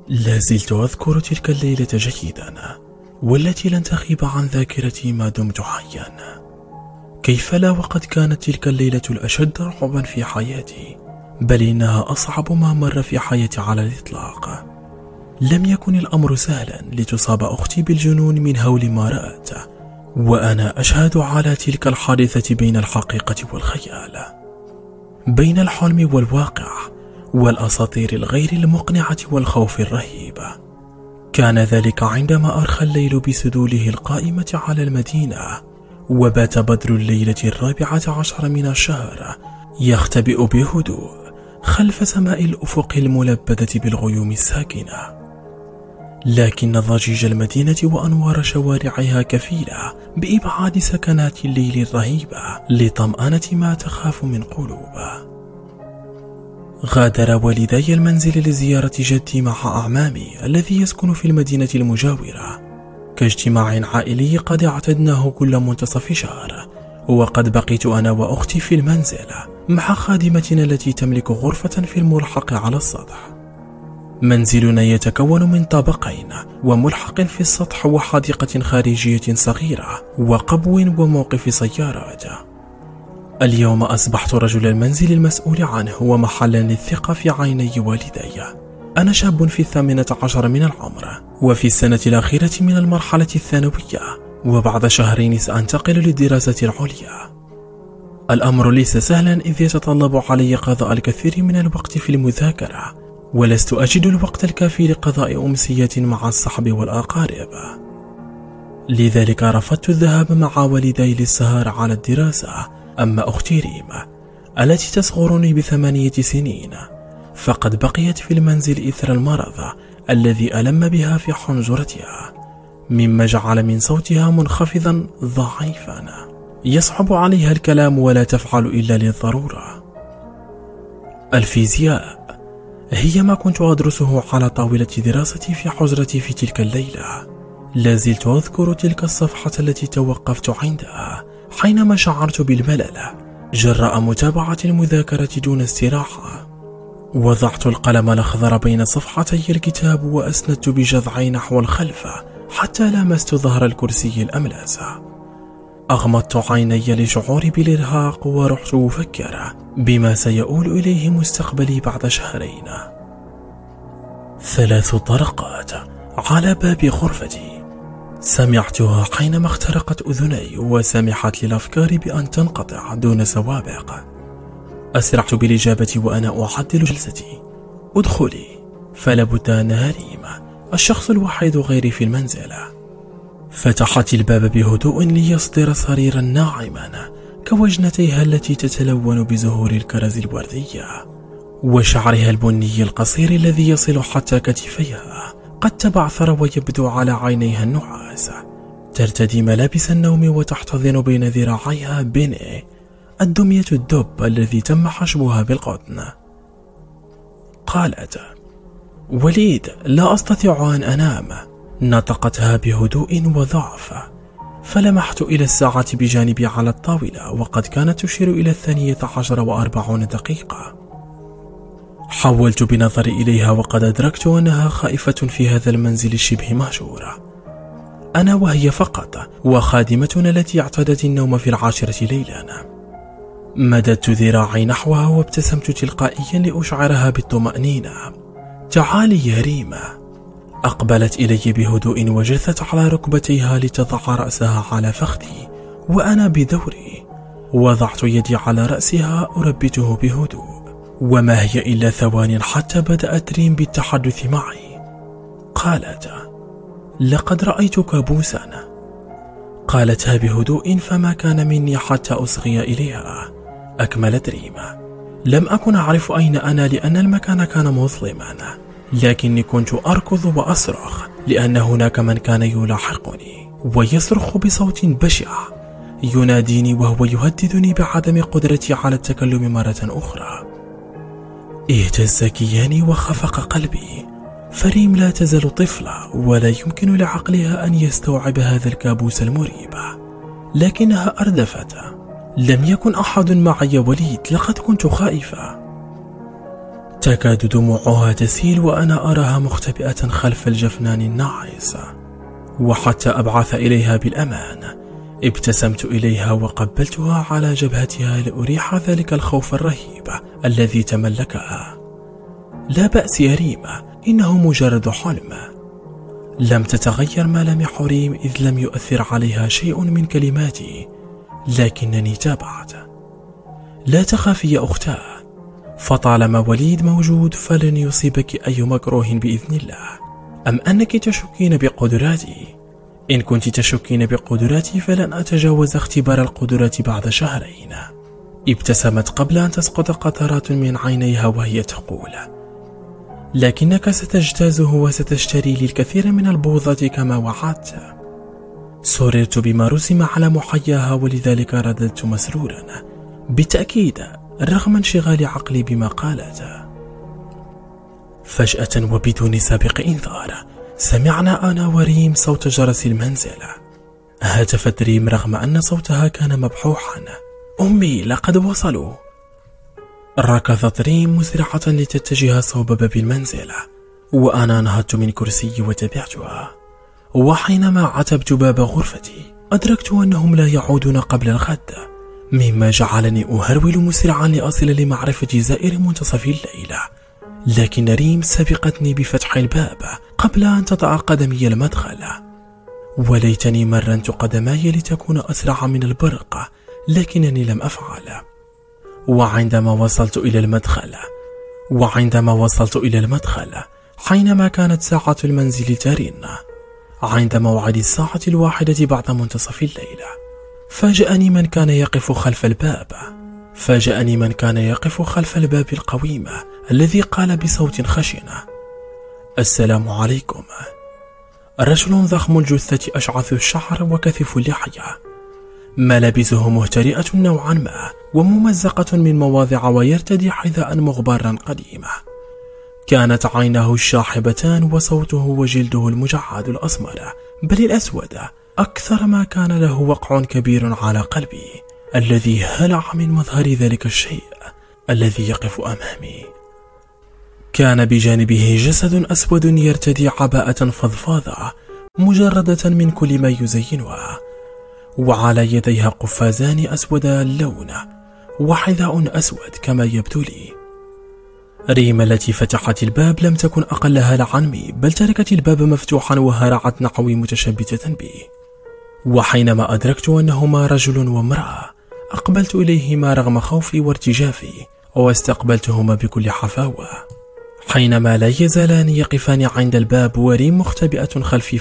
لا زلت أذكر تلك الليلة جيدا، والتي لن تغيب عن ذاكرتي ما دمت حيا. كيف لا، وقد كانت تلك الليلة الأشد رعبا في حياتي، بل إنها أصعب ما مر في حياتي على الإطلاق. لم يكن الأمر سهلا لتصاب أختي بالجنون من هول ما رأت، وأنا أشهد على تلك الحادثة بين الحقيقة والخيال، بين الحلم والواقع، والأساطير الغير المقنعة والخوف الرهيب. كان ذلك عندما أرخى الليل بسدوله القائمة على المدينة، وبات بدر الليلة 14 من الشهر يختبئ بهدوء خلف سماء الأفق الملبدة بالغيوم الساكنة. لكن ضجيج المدينة وأنوار شوارعها كفيلة بإبعاد سكنات الليل الرهيبة لطمأنة ما تخاف من قلوب. غادر والدي المنزل لزيارة جدي مع أعمامي الذي يسكن في المدينة المجاورة، كاجتماع عائلي قد اعتدناه كل منتصف شهر. وقد بقيت أنا وأختي في المنزل مع خادمتنا التي تملك غرفة في الملحق على السطح. منزلنا يتكون من طابقين وملحق في السطح وحديقة خارجية صغيرة وقبو وموقف سيارات. اليوم أصبحت رجل المنزل المسؤول عنه ومحلا للثقة في عيني والدي. أنا شاب في 18 من العمر، وفي السنة الأخيرة من المرحلة الثانوية، وبعد شهرين سأنتقل للدراسة العليا. الأمر ليس سهلا إذ يتطلب علي قضاء الكثير من الوقت في المذاكرة، ولست أجد الوقت الكافي لقضاء أمسية مع الصحب والأقارب. لذلك رفضت الذهاب مع والدي للسهر على الدراسة. أما أختي ريما التي تصغرني ب8 سنين فقد بقيت في المنزل إثر المرض الذي ألم بها في حنجرتها، مما جعل من صوتها منخفضا ضعيفا يصعب عليها الكلام ولا تفعل إلا للضرورة. الفيزياء هي ما كنت أدرسه على طاولة دراستي في حجرتي في تلك الليلة. لازلت أذكر تلك الصفحة التي توقفت عندها حينما شعرت بالملل جراء متابعة المذاكرة دون استراحة. وضعت القلم الأخضر بين صفحتي الكتاب وأسندت بجذعي نحو الخلف حتى لامست ظهر الكرسي الأملس. أغمضت عيني لشعوري بالإرهاق ورحت أفكر بما سيؤول إليه مستقبلي بعد شهرين. 3 طرقات على باب غرفتي سمعتها حينما اخترقت أذني وسمحت للأفكار بأن تنقطع دون سوابق. أسرعت بالإجابة وأنا أعدل جلستي. ادخلي، فلابد أنها ريما الشخص الوحيد غيري في المنزل. فتحت الباب بهدوء ليصدر صريرا ناعما كوجنتيها التي تتلون بزهور الكرز الوردية، وشعرها البني القصير الذي يصل حتى كتفيها قد تبعثر ويبدو على عينيها النحاس. ترتدي ملابس النوم وتحتضن بين ذراعيها بيني الدمية الدب الذي تم حشوها بالقطن. قالت: وليد، لا أستطيع أن أنام. نطقتها بهدوء وضعف، فلمحت إلى الساعة بجانبي على الطاولة وقد كانت تشير إلى 12:40. حولت بنظري إليها وقد أدركت أنها خائفة في هذا المنزل الشبه مهجورة. أنا وهي فقط، وخادمتنا التي اعتادت النوم في 10 ليلا. مددت ذراعي نحوها وابتسمت تلقائيا لأشعرها بالطمأنينة. تعالي يا ريما. أقبلت إلي بهدوء وجثت على ركبتيها لتضع رأسها على فخذي، وأنا بدوري وضعت يدي على رأسها أربته بهدوء. وما هي إلا ثوان حتى بدأت ريم بالتحدث معي. قالت: لقد رأيت كابوسا. قالتها بهدوء فما كان مني حتى أصغي إليها. أكملت ريما: لم أكن أعرف أين أنا لأن المكان كان مظلما، لكني كنت أركض وأصرخ لأن هناك من كان يلاحقني ويصرخ بصوت بشع يناديني وهو يهددني بعدم قدرتي على التكلم مرة أخرى. اهتز كياني وخفق قلبي، فريم لا تزال طفلة ولا يمكن لعقلها أن يستوعب هذا الكابوس المريب. لكنها أردفت: لم يكن أحد معي وليد، لقد كنت خائفة. تكاد دموعها تسيل وأنا أراها مختبئة خلف الجفنان الناعس. وحتى أبعث إليها بالأمان ابتسمت إليها وقبلتها على جبهتها لأريح ذلك الخوف الرهيب الذي تملكها. لا بأس يا ريما، إنه مجرد حلم. لم تتغير ملامح ريم إذ لم يؤثر عليها شيء من كلماتي، لكنني تابعت. لا تخافي يا أختاه، فطالما وليد موجود فلن يصيبك أي مكروه بإذن الله. أم أنك تشكين بقدراتي؟ إن كنت تشكين بقدراتي فلن أتجاوز اختبار القدرات بعد شهرين. ابتسمت قبل أن تسقط قطرات من عينيها وهي تقول: لكنك ستجتازه وستشتري لي الكثير من البوظات كما وعدت. سررت بما رسم على محياها ولذلك رددت مسرورا: بالتأكيد، رغم انشغال عقلي بما قالت. فجأة وبدون سابق إنذار سمعنا أنا وريم صوت جرس المنزل. هتفت ريم رغم أن صوتها كان مبحوحا: أمي، لقد وصلوا. ركضت ريم مسرعة لتتجه صوب باب المنزل، وأنا نهضت من كرسي وتبعتها. وحينما عتبت باب غرفتي أدركت أنهم لا يعودون قبل الغد، مما جعلني أهرول مسرعا لأصل لمعرفة زائر منتصف الليل. لكن ريم سبقتني بفتح الباب قبل أن تضع قدمي المدخل. وليتني مرنت قدماي لتكون أسرع من البرق، لكنني لم أفعل. وعندما وصلت إلى المدخل حينما كانت ساعة المنزل ترن عند موعد الساعة 1 بعد منتصف الليل، فاجأني من كان يقف خلف الباب القويم الذي قال بصوت خشن: السلام عليكم. رجل ضخم الجثة أشعث الشعر وكثيف اللحية، ملابسه مهترئة نوعا ما وممزقة من مواضع ويرتدي حذاء مغبرا قديمة. كانت عيناه الشاحبتان وصوته وجلده المجعد الأسمر بل الأسود أكثر ما كان له وقع كبير على قلبي الذي هلع من مظهر ذلك الشيء الذي يقف أمامي. كان بجانبه جسد أسود يرتدي عباءة فضفاضة مجردة من كل ما يزينها، وعلى يديها قفازان أسودا اللون وحذاء أسود كما يبدو لي. ريم التي فتحت الباب لم تكن أقل هلعا مني، بل تركت الباب مفتوحا وهرعت نحوي متشبتة به. وحينما أدركت أنهما رجل وامرأة أقبلت إليهما رغم خوفي وارتجافي واستقبلتهما بكل حفاوة. حينما لا يزالان يقفان عند الباب وريم مختبئة خلفي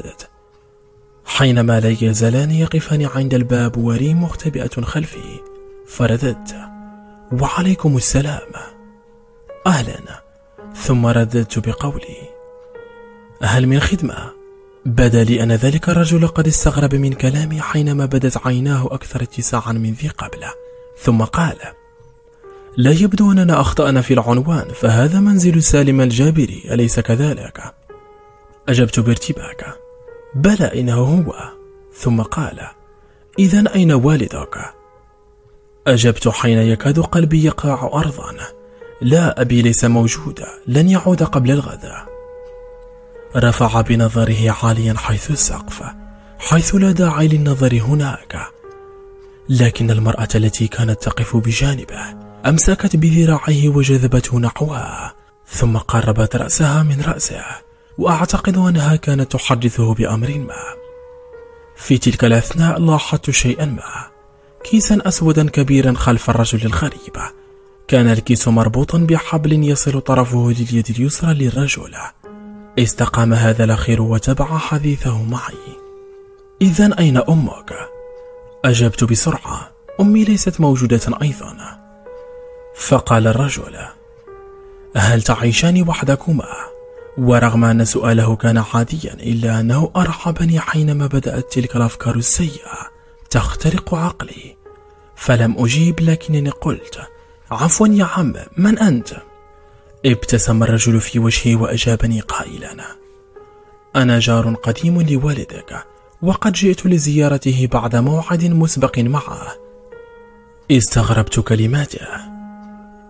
فرددت: وعليكم السلام. أهلا. ثم رددت بقولي: هل من خدمة؟ بدا لي أن ذلك الرجل قد استغرب من كلامي حينما بدت عيناه أكثر اتساعا من ذي قبل، ثم قال: لا يبدو أننا أخطأنا في العنوان، فهذا منزل سالم الجابري أليس كذلك؟ أجبت بارتباك: بلى، إنه هو. ثم قال: إذن أين والدك؟ أجبت حين يكاد قلبي يقع أرضا: لا، أبي ليس موجودا، لن يعود قبل الغد. رفع بنظره عاليا حيث السقف، حيث لا داعي للنظر هناك. لكن المرأة التي كانت تقف بجانبه أمسكت بذراعه وجذبته نحوها، ثم قربت رأسها من رأسه، وأعتقد أنها كانت تحدثه بأمر ما. في تلك الأثناء لاحظت شيئا ما: كيسا أسودا كبيرا خلف الرجل الغريب. كان الكيس مربوطا بحبل يصل طرفه لليد اليسرى للرجل. استقام هذا الأخير وتبع حديثه معي. إذن أين أمك؟ أجبت بسرعة: أمي ليست موجودة أيضا. فقال الرجل: هل تعيشان وحدكما؟ ورغم أن سؤاله كان عاديا إلا أنه أرحبني حينما بدأت تلك الأفكار السيئة تخترق عقلي. فلم أجيب، لكنني قلت: عفوا يا عم، من أنت؟ ابتسم الرجل في وجهي وأجابني قائلا: أنا جار قديم لوالدك، وقد جئت لزيارته بعد موعد مسبق معه. استغربت كلماته.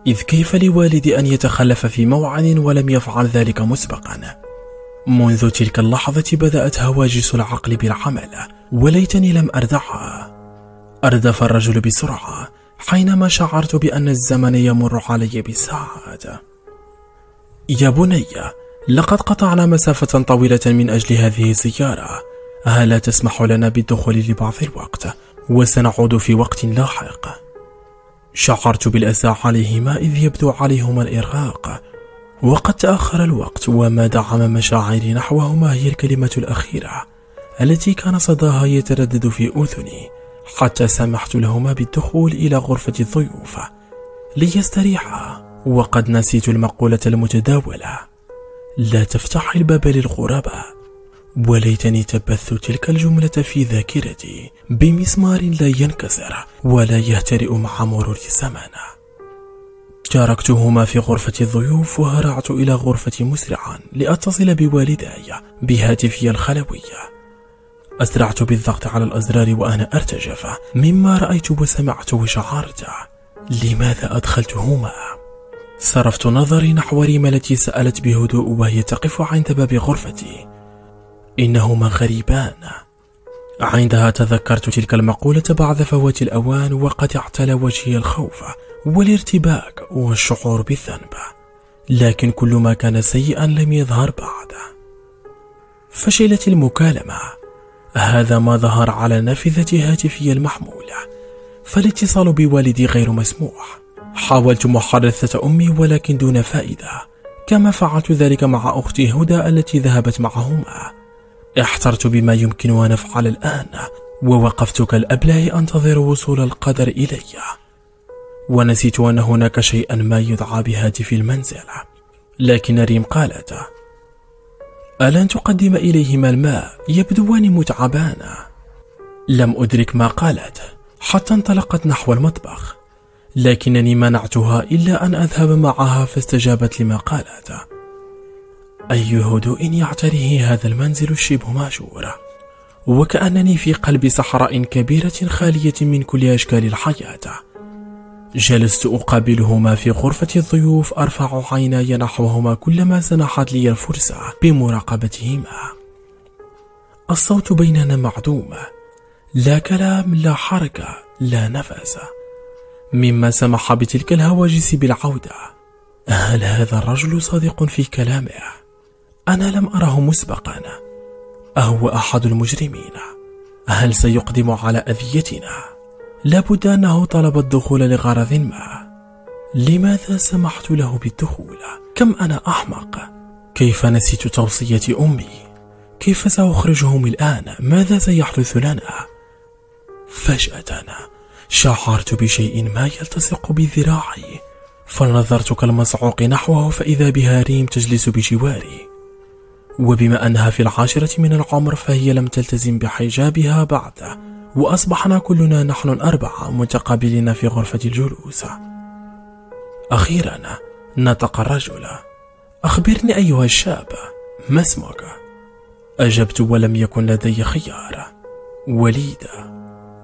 إذ كيف لوالدي أن يتخلف في موعد ولم يفعل ذلك مسبقا؟ منذ تلك اللحظة بدأت هواجس العقل بالعمل، وليتني لم أردعها. أردف الرجل بسرعة حينما شعرت بأن الزمن يمر علي بالساعات. يا بني، لقد قطعنا مسافة طويلة من أجل هذه الزيارة، هل تسمح لنا بالدخول لبعض الوقت وسنعود في وقت لاحق؟ شعرت بالأسى عليهما إذ يبدو عليهما الإرهاق، وقد تأخر الوقت، وما دعم مشاعري نحوهما هي الكلمة الأخيرة التي كان صداها يتردد في أذني، حتى سمحت لهما بالدخول إلى غرفة الضيوف ليستريحا. وقد نسيت المقولة المتداولة: لا تفتح الباب للغرباء، وليتني تبثت تلك الجملة في ذاكرتي بمسمار لا ينكسر ولا يهترئ مع مرور الزمن. تركتهما في غرفة الضيوف وهرعت إلى غرفتي مسرعا لأتصل بوالداي بهاتفي الخلوي. أسرعت بالضغط على الأزرار وأنا أرتجف مما رأيت وسمعت وشعرت. لماذا أدخلتهما؟ صرفت نظري نحو ريم التي سألت بهدوء وهي تقف عند باب غرفتي: إنهما غريبان. عندها تذكرت تلك المقولة بعد فوات الأوان، وقد اعتلى وجهي الخوف والارتباك والشعور بالذنب، لكن كل ما كان سيئا لم يظهر بعد. فشلت المكالمة، هذا ما ظهر على نافذة هاتفي المحمولة، فالاتصال بوالدي غير مسموح. حاولت محادثة أمي ولكن دون فائدة، كما فعلت ذلك مع أختي هدى التي ذهبت معهما. احترت بما يمكن أن أفعل الآن، ووقفت كالأبله أنتظر وصول القدر إلي، ونسيت أن هناك شيئا ما يدعى بهاتف المنزل. لكن ريم قالت: ألن تقدم إليهما الماء؟ يبدوان متعبان. لم أدرك ما قالت حتى انطلقت نحو المطبخ، لكنني منعتها إلا أن أذهب معها، فاستجابت لما قالت: أي هدوء يعتريه هذا المنزل الشبه مهجور، وكأنني في قلب صحراء كبيرة خالية من كل أشكال الحياة. جلست أقابلهما في غرفة الضيوف، أرفع عيناي نحوهما كلما سنحت لي الفرصة بمراقبتهما. الصوت بيننا معدوم، لا كلام، لا حركة، لا نفس، مما سمح بتلك الهواجس بالعودة. هل هذا الرجل صادق في كلامه؟ أنا لم أره مسبقا. أهو أحد المجرمين؟ هل سيقدم على أذيتنا؟ لابد أنه طلب الدخول لغرض ما. لماذا سمحت له بالدخول؟ كم أنا أحمق! كيف نسيت توصية أمي؟ كيف سأخرجهم الآن؟ ماذا سيحدث لنا؟ فجأة شعرت بشيء ما يلتصق بذراعي، فنظرت كالمصعوق نحوه، فإذا بها ريم تجلس بجواري. وبما أنها في 10 من العمر فهي لم تلتزم بحجابها بعد، وأصبحنا كلنا نحن الأربعة متقابلين في غرفة الجلوس. أخيرا نطق الرجل: أخبرني أيها الشاب، ما اسمك؟ أجبت ولم يكن لدي خيار: وليدة.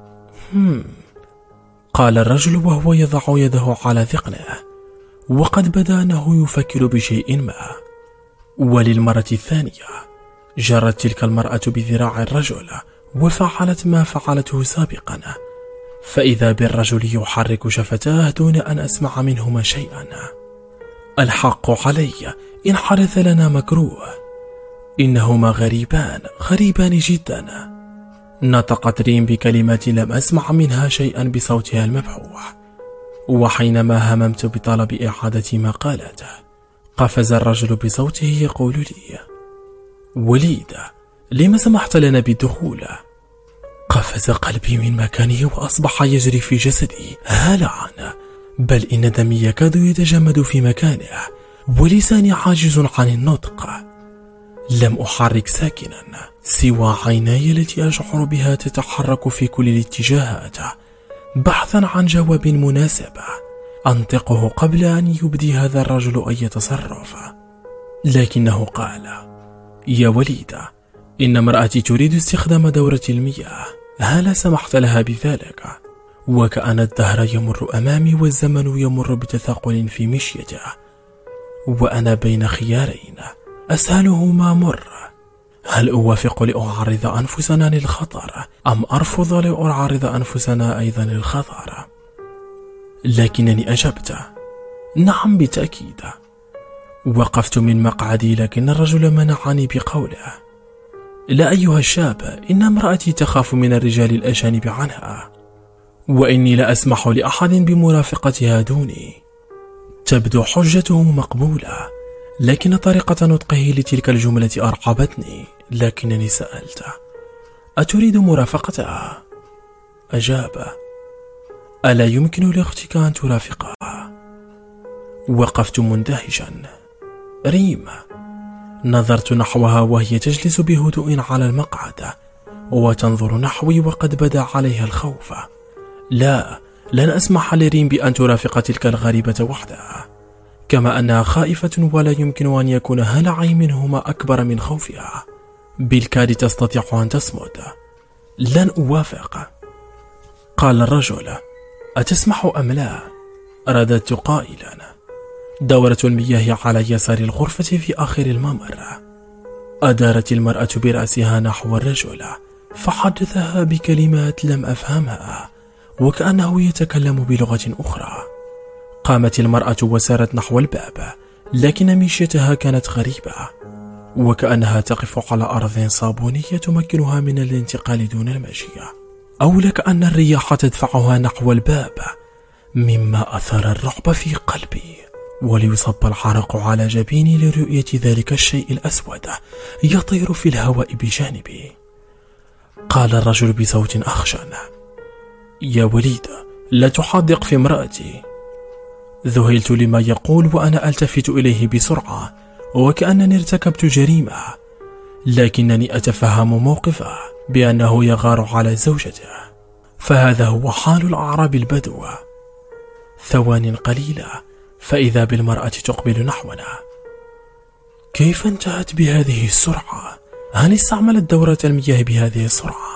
قال الرجل وهو يضع يده على ذقنه، وقد بدا أنه يفكر بشيء ما. وللمرة الثانية جرت تلك المرأة بذراع الرجل وفعلت ما فعلته سابقا، فإذا بالرجل يحرك شفتاه دون أن أسمع منهما شيئا. الحق علي إن حدث لنا مكروه، إنهما غريبان جدا. نطقت ريم بكلمات لم أسمع منها شيئا بصوتها المبحوح، وحينما هممت بطلب إعادة ما قالته قفز الرجل بصوته يقول لي: وليدة، لما سمحت لنا بالدخول؟ قفز قلبي من مكانه وأصبح يجري في جسدي هلعا، بل إن دمي يكاد يتجمد في مكانه، ولساني عاجز عن النطق. لم أحرك ساكنا سوى عيناي التي أشعر بها تتحرك في كل الاتجاهات بحثا عن جواب مناسب أنطقه قبل أن يبدي هذا الرجل أي تصرف. لكنه قال: يا وليدة، إن امرأتي تريد استخدام دورة المياه، هل سمحت لها بذلك؟ وكأن الدهر يمر أمامي والزمن يمر بتثاقل في مشيته، وأنا بين خيارين أسهلهما مر. هل أوافق لأعرض أنفسنا للخطر أم أرفض لأعرض أنفسنا أيضا للخطر؟ لكنني أجبت نعم بالتأكيد. وقفت من مقعدي لكن الرجل منعني بقوله: لا أيها الشاب، إن امرأتي تخاف من الرجال الأجانب عنها، وإني لا أسمح لأحد بمرافقتها دوني. تبدو حجته مقبولة، لكن طريقة نطقه لتلك الجملة أرعبتني. لكنني سألت: أتريد مرافقتها؟ أجاب: ألا يمكن لأختك أن ترافقها؟ وقفت مندهشا. ريم. نظرت نحوها وهي تجلس بهدوء على المقعد وتنظر نحوي وقد بدا عليها الخوف. لا، لن أسمح لريم بأن ترافق تلك الغريبة وحدها، كما أنها خائفة ولا يمكن أن يكون هلعي منهما أكبر من خوفها. بالكاد تستطيع أن تصمت. لن أوافق. قال الرجل: أتسمح أم لا؟ رددت قائلا: دورة المياه على يسار الغرفة في آخر الممر. أدارت المرأة برأسها نحو الرجل فحدثها بكلمات لم أفهمها، وكأنه يتكلم بلغة أخرى. قامت المرأة وسارت نحو الباب، لكن مشيتها كانت غريبة، وكأنها تقف على أرض صابونية تمكنها من الانتقال دون المشي، أو لكأن الرياح تدفعها نحو الباب، مما أثار الرعب في قلبي، وليصب العرق على جبيني لرؤية ذلك الشيء الأسود يطير في الهواء بجانبي. قال الرجل بصوت أخشن: يا وليد، لا تحدق في امرأتي. ذهلت لما يقول وأنا ألتفت إليه بسرعة وكأنني ارتكبت جريمة، لكنني أتفهم موقفه بأنه يغار على زوجته، فهذا هو حال الأعراب البدو. ثوان قليلة فإذا بالمرأة تقبل نحونا. كيف انتهت بهذه السرعة؟ هل استعملت دورة المياه بهذه السرعة؟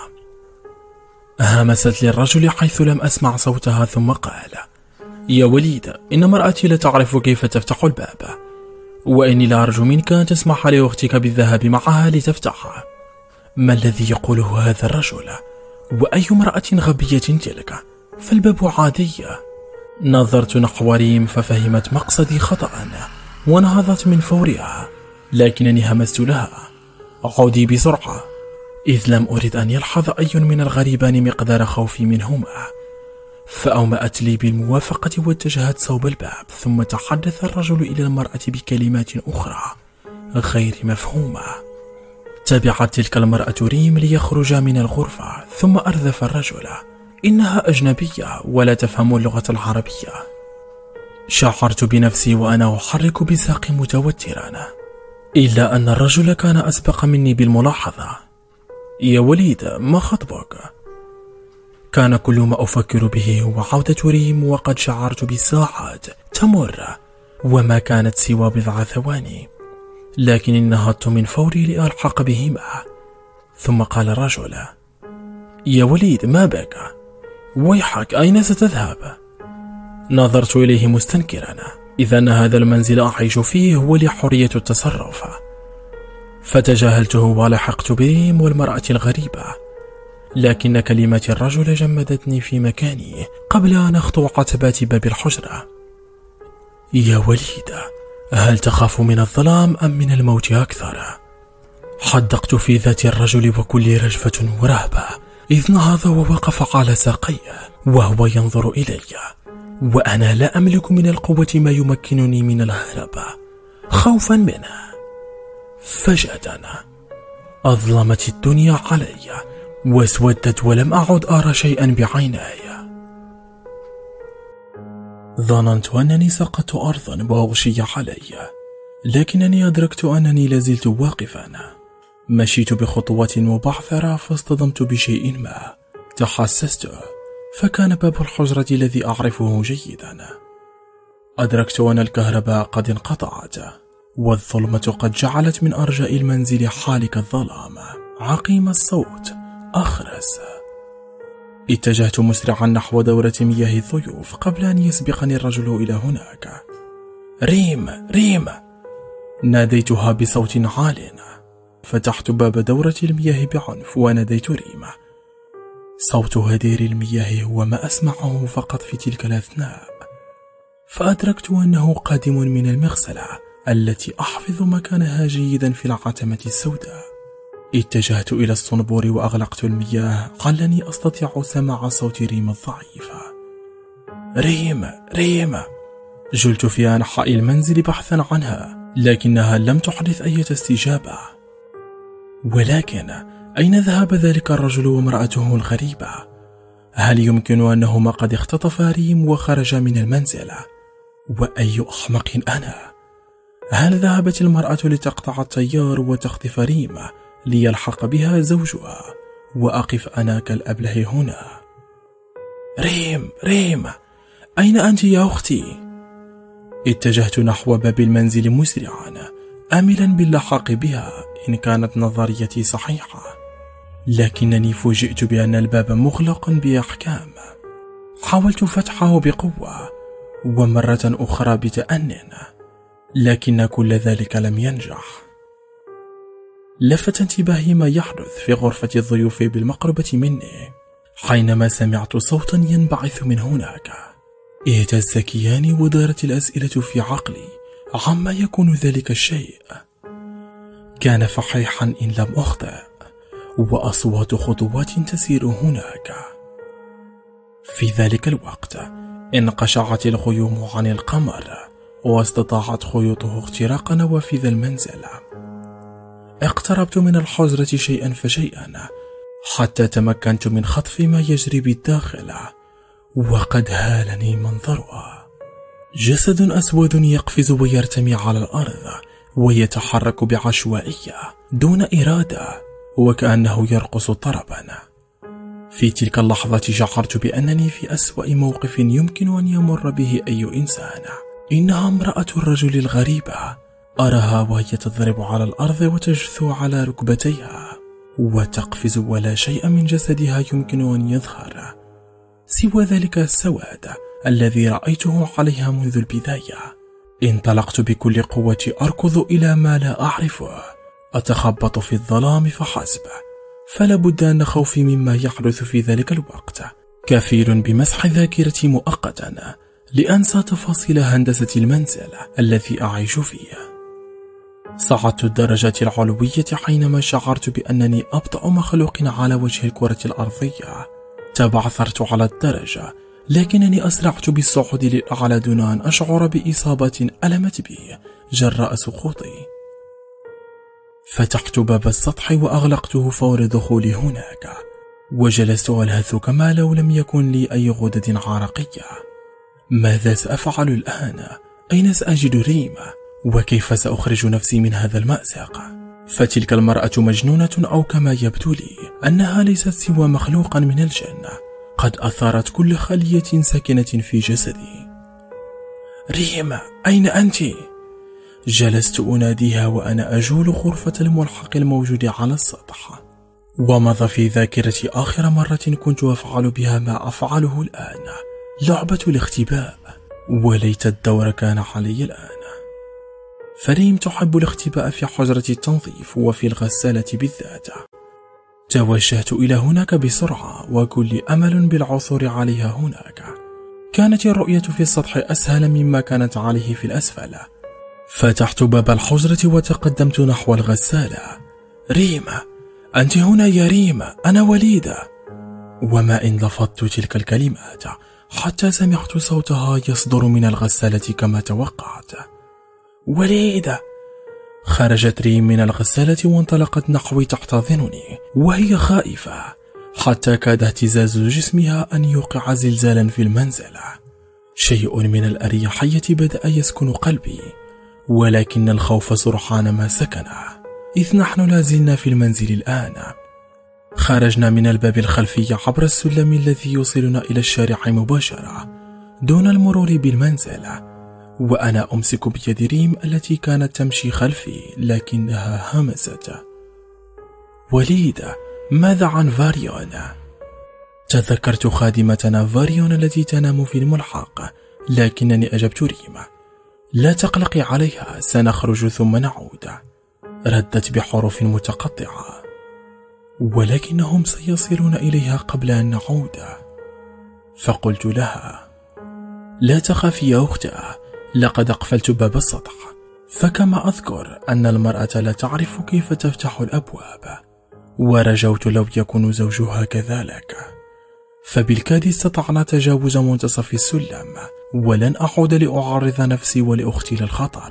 همست للرجل حيث لم أسمع صوتها ثم قال: يا وليد، إن مرأتي لا تعرف كيف تفتح الباب، وإني لا أرجو منك أن تسمح لأختك بالذهاب معها لتفتحها. ما الذي يقوله هذا الرجل؟ وأي امرأة غبية تلك؟ فالباب عادية. نظرت نحو ريم ففهمت مقصدي خطأ ونهضت من فورها، لكنني همست لها: عودي بسرعة، إذ لم أرد أن يلحظ أي من الغريبان مقدار خوفي منهما. فأومأت لي بالموافقة واتجهت صوب الباب، ثم تحدث الرجل إلى المرأة بكلمات أخرى غير مفهومة. تبعت تلك المرأة ريم ليخرجا من الغرفة، ثم أرذف الرجل: إنها أجنبية ولا تفهم اللغة العربية. شعرت بنفسي وأنا أحرك بساقي متوترا، إلا أن الرجل كان أسبق مني بالملاحظة. يا وليد، ما خطبك؟ كان كل ما أفكر به هو عودة ريم، وقد شعرت بالساعات تمر وما كانت سوى بضع ثواني، لكني نهضت من فوري لألحق بهما. ثم قال الرجل: يا وليد، ما بك؟ ويحك، أين ستذهب؟ نظرت إليه مستنكرا، إذا أن هذا المنزل أعيش فيه هو لي حرية التصرف. فتجاهلته ولحقت بريم والمرأة الغريبة، لكن كلمات الرجل جمدتني في مكاني قبل أن أخطو عتبات باب الحجرة. يا وليد، هل تخاف من الظلام أم من الموت أكثر؟ حدقت في ذات الرجل وكل رجفة ورهبة، إذ نهض ووقف على ساقيه وهو ينظر إلي، وأنا لا أملك من القوة ما يمكنني من الهرب خوفا منه. فجأة أظلمت الدنيا علي واسودت ولم أعد أرى شيئا بعيناي. ظننت أنني سقطت أرضا وأغشي علي، لكنني أدركت أنني لازلت واقفا. مشيت بخطوات مبعثرة فاصطدمت بشيء ما تحسسته، فكان باب الحجرة الذي أعرفه جيدا. أدركت أن الكهرباء قد انقطعت، والظلمة قد جعلت من أرجاء المنزل حالك الظلام، عقيم الصوت، أخرس. اتجهت مسرعا نحو دورة مياه الضيوف قبل أن يسبقني الرجل إلى هناك. ريم ريم، ناديتها بصوت عال. فتحت باب دورة المياه بعنف وناديت ريم. صوت هدير المياه هو ما أسمعه فقط في تلك الأثناء، فأدركت أنه قادم من المغسلة التي أحفظ مكانها جيدا في العتمة السوداء. اتجهت إلى الصنبور وأغلقت المياه علني أستطيع سماع صوت ريم الضعيفة. ريم ريم، جلت في أنحاء المنزل بحثا عنها، لكنها لم تحدث أي استجابة. ولكن أين ذهب ذلك الرجل وامرأته الغريبة؟ هل يمكن أنهما قد اختطفا ريم وخرجا من المنزل؟ وأي أحمق أنا! هل ذهبت المرأة لتقطع التيار وتخطف ريم ليلحق بها زوجها وأقف أنا كالأبله هنا؟ ريم ريم، أين أنت يا أختي؟ اتجهت نحو باب المنزل مسرعا آملا باللحاق بها إن كانت نظريتي صحيحة، لكنني فوجئت بأن الباب مغلق بإحكام. حاولت فتحه بقوة ومرة أخرى بتأنٍ، لكن كل ذلك لم ينجح. لفت انتباهي ما يحدث في غرفة الضيوف بالمقربة مني حينما سمعت صوتا ينبعث من هناك. اهتز كياني ودارت الأسئلة في عقلي عما يكون ذلك الشيء. كان فحيحا إن لم أخطئ، وأصوات خطوات تسير هناك. في ذلك الوقت انقشعت الغيوم عن القمر واستطاعت خيوطه اختراق نوافذ المنزل. اقتربت من الحجرة شيئا فشيئا حتى تمكنت من خطف ما يجري بالداخل، وقد هالني منظرها. جسد أسود يقفز ويرتمي على الأرض ويتحرك بعشوائية دون إرادة وكأنه يرقص طربا. في تلك اللحظة شعرت بأنني في أسوأ موقف يمكن أن يمر به أي إنسان. إنها امرأة الرجل الغريبة، أراها وهي تضرب على الأرض وتجثو على ركبتيها وتقفز، ولا شيء من جسدها يمكن أن يظهر سوى ذلك السواد الذي رأيته عليها منذ البداية. انطلقت بكل قوتي أركض إلى ما لا أعرفه، أتخبط في الظلام فحسب، فلا بد أن خوفي مما يحدث في ذلك الوقت كفيل بمسح ذاكرتي مؤقتا لأنسى تفاصيل هندسة المنزل الذي أعيش فيه. صعدت الدرجات العلوية حينما شعرت بأنني أبطأ مخلوق على وجه الكرة الأرضية. تبعثرت على الدرجة، لكنني أسرعت بالصعود للأعلى دون أن أشعر بإصابة ألمت بي جراء سقوطي. فتحت باب السطح وأغلقته فور دخولي هناك، وجلست ألهث كما لو لم يكن لي أي غدد عرقية. ماذا سأفعل الآن؟ أين سأجد ريم؟ وكيف سأخرج نفسي من هذا المأزق؟ فتلك المرأة مجنونة، أو كما يبدو لي أنها ليست سوى مخلوقا من الجنة قد أثارت كل خلية ساكنة في جسدي. ريم، أين أنت؟ جلست أناديها وأنا أجول غرفة الملحق الموجود على السطح، ومضى في ذاكرتي آخر مرة كنت أفعل بها ما أفعله الآن، لعبة الاختباء، وليت الدور كان علي الآن. فريم تحب الاختباء في حجرة التنظيف وفي الغسالة بالذات. توجهت إلى هناك بسرعة وكل أمل بالعثور عليها هناك. كانت الرؤية في السطح أسهل مما كانت عليه في الأسفل. فتحت باب الحجرة وتقدمت نحو الغسالة. ريم، أنت هنا يا ريم، أنا وليدة. وما إن لفظت تلك الكلمات حتى سمعت صوتها يصدر من الغسالة كما توقعت. وليدة. خرجت ريم من الغسالة وانطلقت نحوي تحتضنني وهي خائفة، حتى كاد اهتزاز جسمها أن يوقع زلزالا في المنزل. شيء من الأريحية بدأ يسكن قلبي، ولكن الخوف سرعان ما سكنه، إذ نحن لازلنا في المنزل الآن. خرجنا من الباب الخلفي عبر السلم الذي يوصلنا إلى الشارع مباشرة دون المرور بالمنزل، وأنا أمسك بيد ريم التي كانت تمشي خلفي، لكنها همست. وليدة، ماذا عن فاريون؟ تذكرت خادمتنا فاريون التي تنام في الملحق، لكنني أجبت ريم: لا تقلقي عليها، سنخرج ثم نعود. ردت بحروف متقطعة: ولكنهم سيصلون إليها قبل أن نعود. فقلت لها: لا تخافي يا أختاه، لقد أقفلت باب السطح، فكما أذكر أن المرأة لا تعرف كيف تفتح الأبواب، ورجوت لو يكون زوجها كذلك. فبالكاد استطعنا تجاوز منتصف السلم، ولن أعود لأعرض نفسي ولأختي للخطر.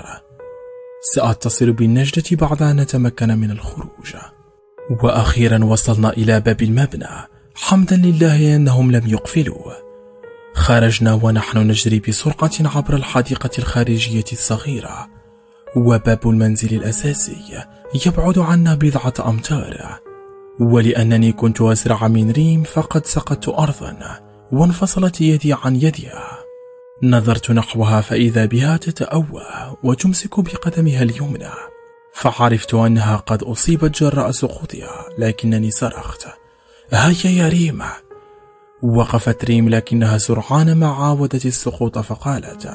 سأتصل بالنجدة بعد أن نتمكن من الخروج. وأخيرا وصلنا إلى باب المبنى، حمدا لله أنهم لم يقفلوا. خرجنا ونحن نجري بسرعة عبر الحديقة الخارجية الصغيرة، وباب المنزل الأساسي يبعد عنا بضعة أمتار، ولأنني كنت أسرع من ريم فقد سقطت أرضا وانفصلت يدي عن يدها. نظرت نحوها فإذا بها تتأوه وتمسك بقدمها اليمنى، فعرفت أنها قد أصيبت جراء سقوطها، لكنني صرخت: هيا يا ريم! وقفت ريم لكنها سرعان ما عاودت السقوط، فقالت: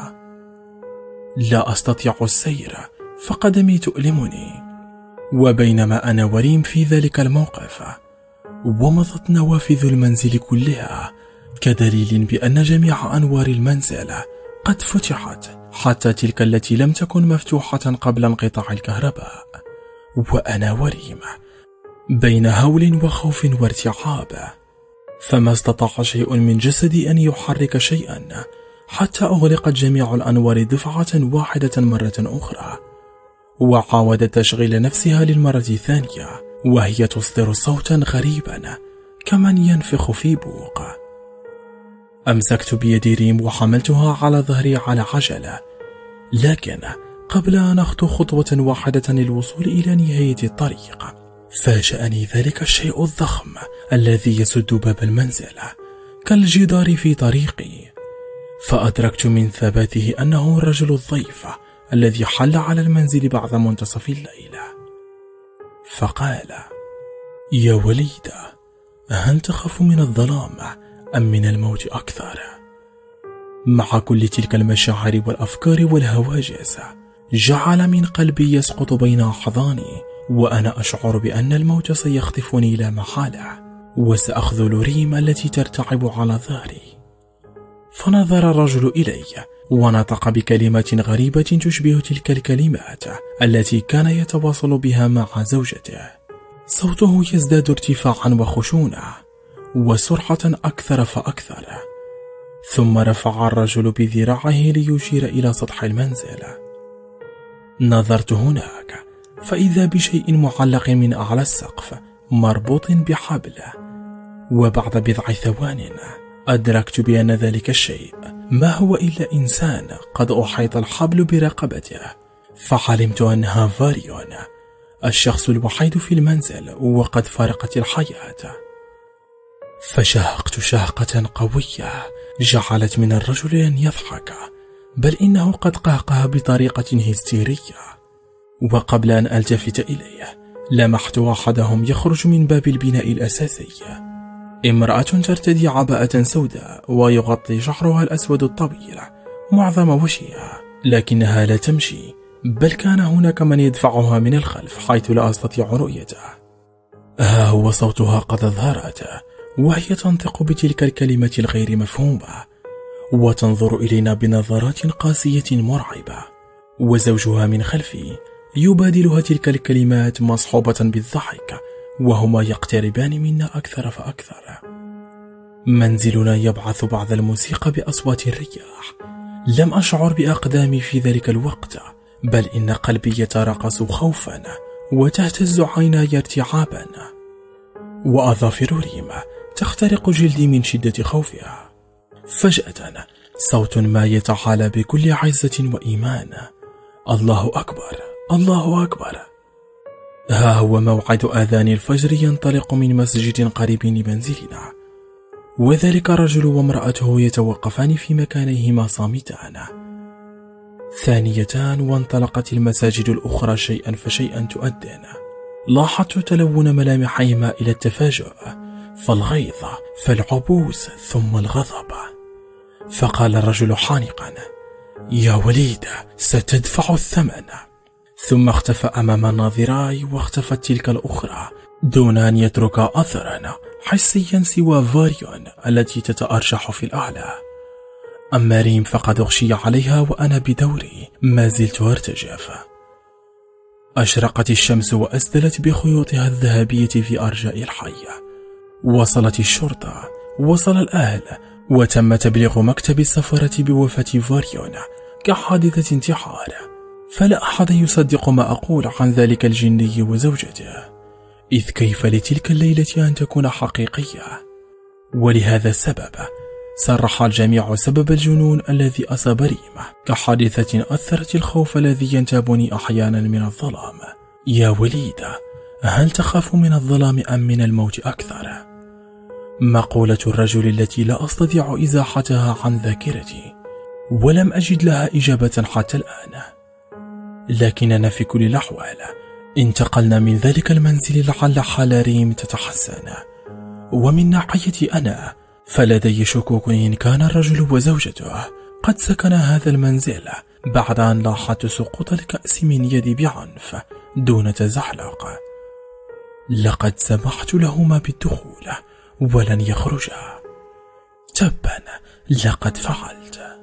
لا أستطيع السير، فقدمي تؤلمني. وبينما أنا وريم في ذلك الموقف، ومضت نوافذ المنزل كلها كدليل بأن جميع أنوار المنزل قد فتحت، حتى تلك التي لم تكن مفتوحة قبل انقطاع الكهرباء. وأنا وريم بين هول وخوف وارتعاب، فما استطاع شيء من جسدي أن يحرك شيئا حتى أغلقت جميع الأنوار دفعة واحدة مرة أخرى، وعاودت تشغيل نفسها للمرة الثانية، وهي تصدر صوتا غريبا كمن ينفخ في بوق. أمسكت بيد ريم وحملتها على ظهري على عجلة، لكن قبل أن أخطو خطوة واحدة للوصول إلى نهاية الطريق، فاجأني ذلك الشيء الضخم الذي يسد باب المنزل كالجدار في طريقي، فأدركت من ثباته أنه الرجل الضيف الذي حل على المنزل بعد منتصف الليل. فقال: يا وليدة، هل تخاف من الظلام أم من الموت أكثر؟ مع كل تلك المشاعر والأفكار والهواجس، جعل من قلبي يسقط بين أحضاني، وأنا أشعر بأن الموت سيخطفني لا محالة، وسأخذل ريم التي ترتعب على ظهري. فنظر الرجل إلي ونطق بكلمات غريبة تشبه تلك الكلمات التي كان يتواصل بها مع زوجته. صوته يزداد ارتفاعا وخشونة وسرعة أكثر فأكثر، ثم رفع الرجل بذراعه ليشير إلى سطح المنزل. نظرت هناك فإذا بشيء معلق من أعلى السقف مربوط بحبل، وبعد بضع ثوان أدركت بأن ذلك الشيء ما هو إلا إنسان قد أحيط الحبل برقبته، فعلمت أنها فاريون، الشخص الوحيد في المنزل وقد فارقت الحياة. فشهقت شهقة قوية جعلت من الرجل أن يضحك، بل إنه قد قهقه بطريقة هستيرية. وقبل أن ألتفت إليه لمحت أحدهم يخرج من باب البناء الأساسي، امرأة ترتدي عباءة سوداء ويغطي شعرها الأسود الطويل معظم وجهها، لكنها لا تمشي، بل كان هناك من يدفعها من الخلف حيث لا أستطيع رؤيته. ها هو صوتها قد ظهرت، وهي تنطق بتلك الكلمة الغير مفهومة، وتنظر إلينا بنظرات قاسية مرعبة، وزوجها من خلفي يبادلها تلك الكلمات مصحوبة بالضحك، وهما يقتربان منا أكثر فأكثر. منزلنا يبعث بعض الموسيقى بأصوات الرياح. لم أشعر بأقدامي في ذلك الوقت، بل إن قلبي يتراقص خوفا وتهتز عيناي ارتعابا، وأظافر ريم تخترق جلدي من شدة خوفها. فجأة صوت ما يتعالى بكل عزة وإيمان: الله أكبر، الله أكبر. ها هو موعد آذان الفجر ينطلق من مسجد قريب لمنزلنا، وذلك الرجل وامرأته يتوقفان في مكانيهما صامتان. ثانيتان وانطلقت المساجد الأخرى شيئا فشيئا تؤذن. لاحظت تلون ملامحهما إلى التفاجؤ، فالغيظ، فالعبوس، ثم الغضب. فقال الرجل حانقا: يا وليدة، ستدفع الثمن. ثم اختفى أمام الناظراي، واختفت تلك الأخرى دون أن يترك أثرا حسيا سوى فاريون التي تتأرجح في الأعلى. أما ريم فقد أغشي عليها، وأنا بدوري ما زلت أرتجف. أشرقت الشمس وأسدلت بخيوطها الذهبية في أرجاء الحي. وصلت الشرطة، وصل الأهل، وتم تبليغ مكتب السفارة بوفاة فاريون كحادثة انتحار. فلا أحد يصدق ما أقول عن ذلك الجندي وزوجته، إذ كيف لتلك الليلة أن تكون حقيقية؟ ولهذا السبب صرح الجميع سبب الجنون الذي أصاب ريم كحادثة أثرت الخوف الذي ينتابني أحيانا من الظلام. يا وليدة، هل تخاف من الظلام أم من الموت أكثر؟ مقولة الرجل التي لا أستطيع إزاحتها عن ذاكرتي، ولم أجد لها إجابة حتى الآن. لكننا في كل الأحوال انتقلنا من ذلك المنزل لعل حال ريم تتحسن. ومن ناحيتي أنا فلدي شكوك إن كان الرجل وزوجته قد سكن هذا المنزل بعد أن لاحظت سقوط الكأس من يدي بعنف دون تزحلق. لقد سمحت لهما بالدخول ولن يخرجا. تبا، لقد فعلت.